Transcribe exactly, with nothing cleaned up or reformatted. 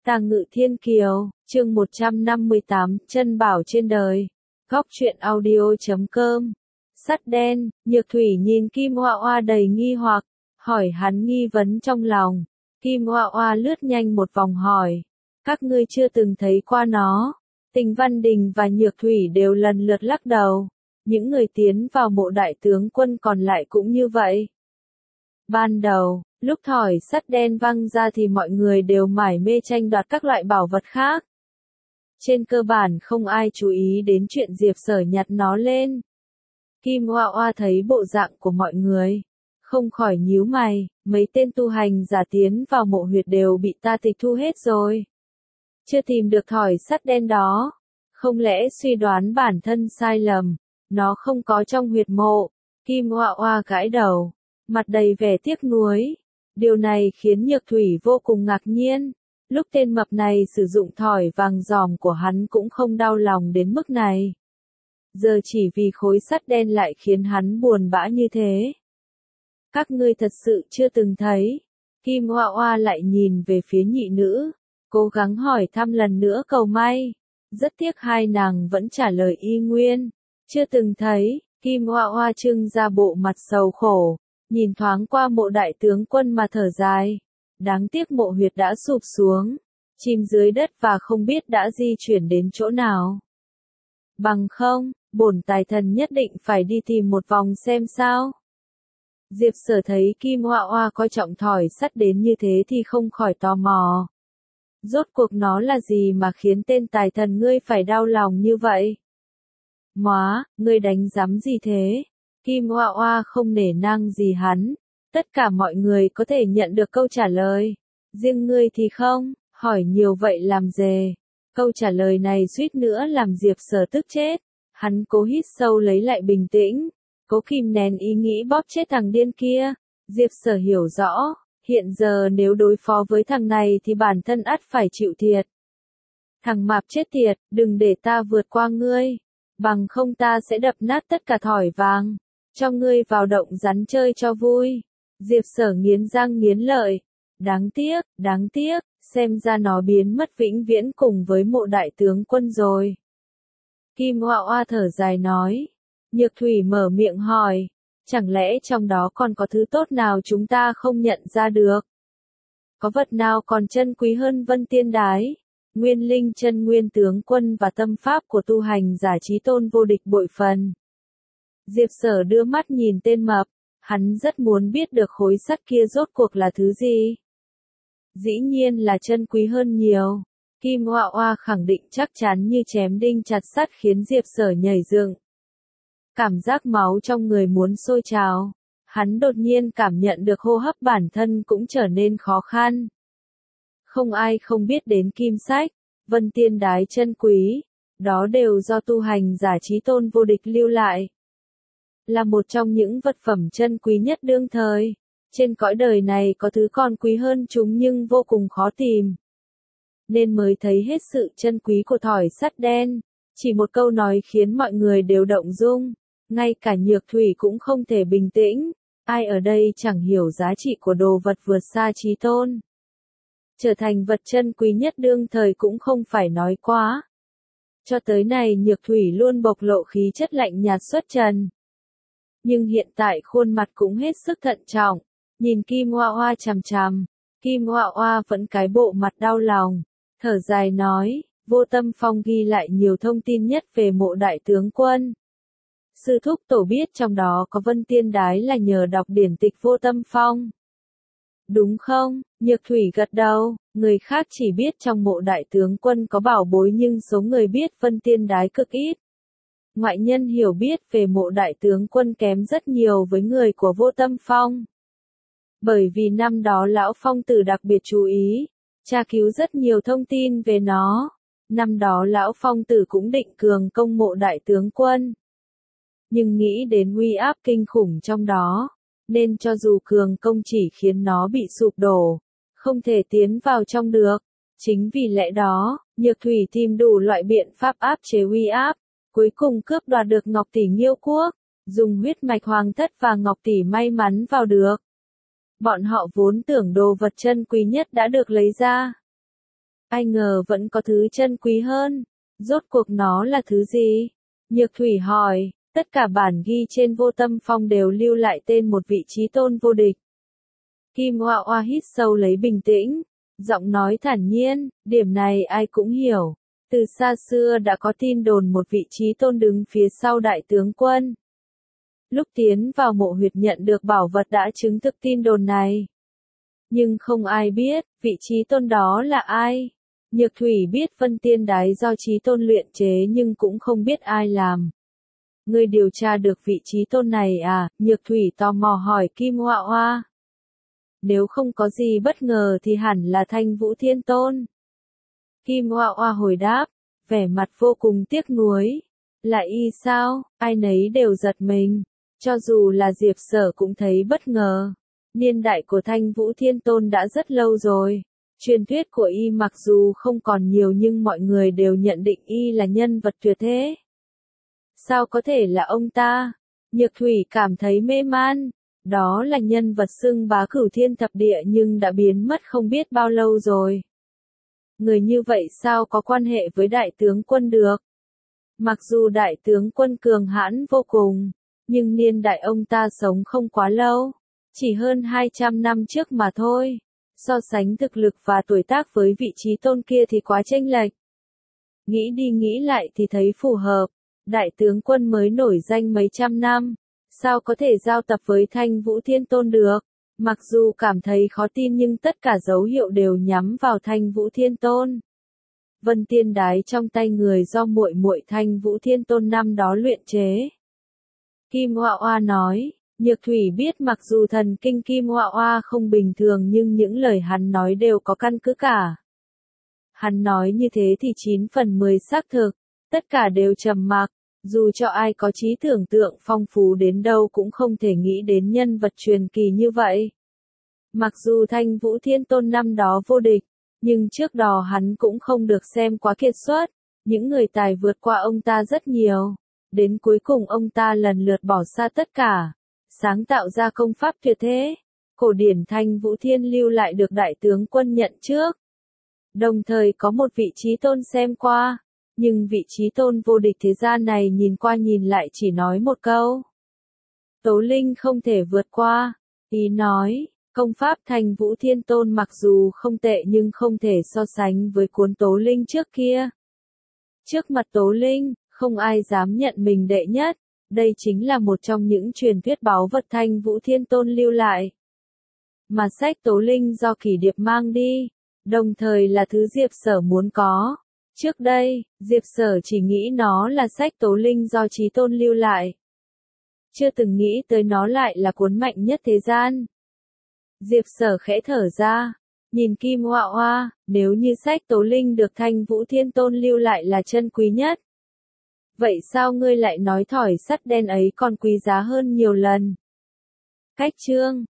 Tàng Ngự Thiên Kiều, chương một trăm năm mươi tám, chân bảo trên đời. Góc truyện audio chấm com. Sắt đen, Nhược Thủy nhìn Kim Oa Oa đầy nghi hoặc, hỏi hắn nghi vấn trong lòng. Kim Oa Oa lướt nhanh một vòng hỏi, các ngươi chưa từng thấy qua nó. Tình Văn Đình và Nhược Thủy đều lần lượt lắc đầu. Những người tiến vào mộ đại tướng quân còn lại cũng như vậy. Ban đầu, lúc thỏi sắt đen văng ra thì mọi người đều mải mê tranh đoạt các loại bảo vật khác. Trên cơ bản không ai chú ý đến chuyện Diệp Sở nhặt nó lên. Kim Oa Oa thấy bộ dạng của mọi người, không khỏi nhíu mày, mấy tên tu hành giả tiến vào mộ huyệt đều bị ta tịch thu hết rồi. Chưa tìm được thỏi sắt đen đó, không lẽ suy đoán bản thân sai lầm, nó không có trong huyệt mộ. Kim Oa Oa gãi đầu, mặt đầy vẻ tiếc nuối. Điều này khiến Nhược Thủy vô cùng ngạc nhiên. Lúc tên mập này sử dụng thỏi vàng giòm của hắn cũng không đau lòng đến mức này. Giờ chỉ vì khối sắt đen lại khiến hắn buồn bã như thế. Các ngươi thật sự chưa từng thấy. Kim Oa Oa lại nhìn về phía nhị nữ, cố gắng hỏi thăm lần nữa cầu may. Rất tiếc hai nàng vẫn trả lời y nguyên. Chưa từng thấy. Kim Oa Oa trưng ra bộ mặt sầu khổ, nhìn thoáng qua mộ đại tướng quân mà thở dài. Đáng tiếc mộ huyệt đã sụp xuống, chìm dưới đất và không biết đã di chuyển đến chỗ nào. Bằng không, bổn tài thần nhất định phải đi tìm một vòng xem sao. Diệp Sở thấy Kim Oa Oa coi trọng thỏi sắt đến như thế thì không khỏi tò mò. Rốt cuộc nó là gì mà khiến tên tài thần ngươi phải đau lòng như vậy? Móa, ngươi đánh giám gì thế? Kim Oa Oa không nể nang gì hắn. Tất cả mọi người có thể nhận được câu trả lời. Riêng ngươi thì không, hỏi nhiều vậy làm gì? Câu trả lời này suýt nữa làm Diệp Sở tức chết. Hắn cố hít sâu lấy lại bình tĩnh, cố kìm nén ý nghĩ bóp chết thằng điên kia. Diệp Sở hiểu rõ, hiện giờ nếu đối phó với thằng này thì bản thân ắt phải chịu thiệt. Thằng mạp chết tiệt, đừng để ta vượt qua ngươi. Bằng không ta sẽ đập nát tất cả thỏi vàng, cho ngươi vào động rắn chơi cho vui. Diệp Sở nghiến răng nghiến lợi. Đáng tiếc, đáng tiếc, xem ra nó biến mất vĩnh viễn cùng với mộ đại tướng quân rồi. Kim Oa Oa thở dài nói. Nhược Thủy mở miệng hỏi, chẳng lẽ trong đó còn có thứ tốt nào chúng ta không nhận ra được? Có vật nào còn chân quý hơn Vân Tiên Đái, Nguyên Linh Chân Nguyên tướng quân và tâm pháp của tu hành giả Chí Tôn vô địch bội phần? Diệp Sở đưa mắt nhìn tên mập, hắn rất muốn biết được khối sắt kia rốt cuộc là thứ gì. Dĩ nhiên là chân quý hơn nhiều. Kim Oa Oa khẳng định chắc chắn như chém đinh chặt sắt khiến Diệp Sở nhảy dựng. Cảm giác máu trong người muốn sôi trào. Hắn đột nhiên cảm nhận được hô hấp bản thân cũng trở nên khó khăn. Không ai không biết đến kim sách, Vân Tiên Đái chân quý. Đó đều do tu hành giả Chí Tôn vô địch lưu lại. Là một trong những vật phẩm chân quý nhất đương thời. Trên cõi đời này có thứ còn quý hơn chúng nhưng vô cùng khó tìm. Nên mới thấy hết sự chân quý của thỏi sắt đen. Chỉ một câu nói khiến mọi người đều động dung. Ngay cả Nhược Thủy cũng không thể bình tĩnh. Ai ở đây chẳng hiểu giá trị của đồ vật vượt xa Chí Tôn. Trở thành vật chân quý nhất đương thời cũng không phải nói quá. Cho tới nay Nhược Thủy luôn bộc lộ khí chất lạnh nhạt xuất trần. Nhưng hiện tại khuôn mặt cũng hết sức thận trọng. Nhìn Kim Oa Oa chằm chằm. Kim Oa Oa vẫn cái bộ mặt đau lòng. Thở dài nói, Vô Tâm Phong ghi lại nhiều thông tin nhất về mộ đại tướng quân. Sư thúc tổ biết trong đó có Vân Tiên Đái là nhờ đọc điển tịch Vô Tâm Phong. Đúng không? Nhược Thủy gật đầu. Người khác chỉ biết trong mộ đại tướng quân có bảo bối nhưng số người biết Vân Tiên Đái cực ít. Ngoại nhân hiểu biết về mộ đại tướng quân kém rất nhiều với người của Vô Tâm Phong. Bởi vì năm đó Lão Phong Tử đặc biệt chú ý, tra cứu rất nhiều thông tin về nó. Năm đó Lão Phong Tử cũng định cường công mộ đại tướng quân. Nhưng nghĩ đến uy áp kinh khủng trong đó, nên cho dù cường công chỉ khiến nó bị sụp đổ, không thể tiến vào trong được. Chính vì lẽ đó, Nhược Thủy tìm đủ loại biện pháp áp chế uy áp, cuối cùng cướp đoạt được Ngọc Tỷ Nghiêu Quốc, dùng huyết mạch hoàng thất và Ngọc Tỷ may mắn vào được. Bọn họ vốn tưởng đồ vật chân quý nhất đã được lấy ra. ai ngờ vẫn có thứ chân quý hơn. Rốt cuộc nó là thứ gì? Nhược Thủy hỏi, tất cả bản ghi trên Vô Tâm Phong đều lưu lại tên một vị chí tôn vô địch. Kim Oa Oa hít sâu lấy bình tĩnh, giọng nói thản nhiên, điểm này ai cũng hiểu. Từ xa xưa đã có tin đồn một vị chí tôn đứng phía sau đại tướng quân. Lúc tiến vào mộ huyệt nhận được bảo vật đã chứng thực tin đồn này. Nhưng không ai biết, vị chí tôn đó là ai. Nhược Thủy biết Vân Tiên Đái do chí tôn luyện chế nhưng cũng không biết ai làm. Ngươi điều tra được vị chí tôn này à? Nhược Thủy tò mò hỏi Kim Oa Oa. Nếu không có gì bất ngờ thì hẳn là Thanh Vũ Thiên Tôn. Kim Oa Oa hồi đáp, vẻ mặt vô cùng tiếc nuối. Là y sao? Ai nấy đều giật mình. Cho dù là Diệp Sở cũng thấy bất ngờ. Niên đại của Thanh Vũ Thiên Tôn đã rất lâu rồi. Truyền thuyết của y mặc dù không còn nhiều nhưng mọi người đều nhận định y là nhân vật tuyệt thế. Sao có thể là ông ta? Nhược Thủy cảm thấy mê man. Đó là nhân vật xưng bá cửu thiên thập địa nhưng đã biến mất không biết bao lâu rồi. Người như vậy sao có quan hệ với đại tướng quân được? Mặc dù đại tướng quân cường hãn vô cùng, nhưng niên đại ông ta sống không quá lâu, chỉ hơn hai trăm năm trước mà thôi. So sánh thực lực và tuổi tác với vị chí tôn kia thì quá chênh lệch. Nghĩ đi nghĩ lại thì thấy phù hợp, đại tướng quân mới nổi danh mấy trăm năm, sao có thể giao tập với Thanh Vũ Thiên Tôn được? Mặc dù cảm thấy khó tin nhưng tất cả dấu hiệu đều nhắm vào Thanh Vũ Thiên Tôn. Vân Tiên Đái trong tay người do muội muội Thanh Vũ Thiên Tôn năm đó luyện chế. Kim Oa Oa nói, Nhược Thủy biết mặc dù thần kinh Kim Oa Oa không bình thường nhưng những lời hắn nói đều có căn cứ cả. Hắn nói như thế thì chín phần mười xác thực, tất cả đều trầm mặc, dù cho ai có trí tưởng tượng phong phú đến đâu cũng không thể nghĩ đến nhân vật truyền kỳ như vậy. Mặc dù Thanh Vũ Thiên Tôn năm đó vô địch, nhưng trước đó hắn cũng không được xem quá kiệt xuất, những người tài vượt qua ông ta rất nhiều. Đến cuối cùng ông ta lần lượt bỏ xa tất cả, sáng tạo ra công pháp tuyệt thế. Cổ điển Thanh Vũ Thiên lưu lại được đại tướng quân nhận trước. Đồng thời có một vị chí tôn xem qua, nhưng vị chí tôn vô địch thế gian này nhìn qua nhìn lại chỉ nói một câu. Tố Linh không thể vượt qua, ý nói, công pháp Thanh Vũ Thiên Tôn mặc dù không tệ nhưng không thể so sánh với cuốn Tố Linh trước kia. Trước mặt Tố Linh, không ai dám nhận mình đệ nhất, đây chính là một trong những truyền thuyết báu vật Thanh Vũ Thiên Tôn lưu lại. Mà sách Tố Linh do Kỷ Điệp mang đi, đồng thời là thứ Diệp Sở muốn có. Trước đây, Diệp Sở chỉ nghĩ nó là sách Tố Linh do Chí Tôn lưu lại. Chưa từng nghĩ tới nó lại là cuốn mạnh nhất thế gian. Diệp Sở khẽ thở ra, nhìn Kim Oa Oa, nếu như sách Tố Linh được Thanh Vũ Thiên Tôn lưu lại là chân quý nhất. Vậy sao ngươi lại nói thỏi sắt đen ấy còn quý giá hơn nhiều lần? Cách chương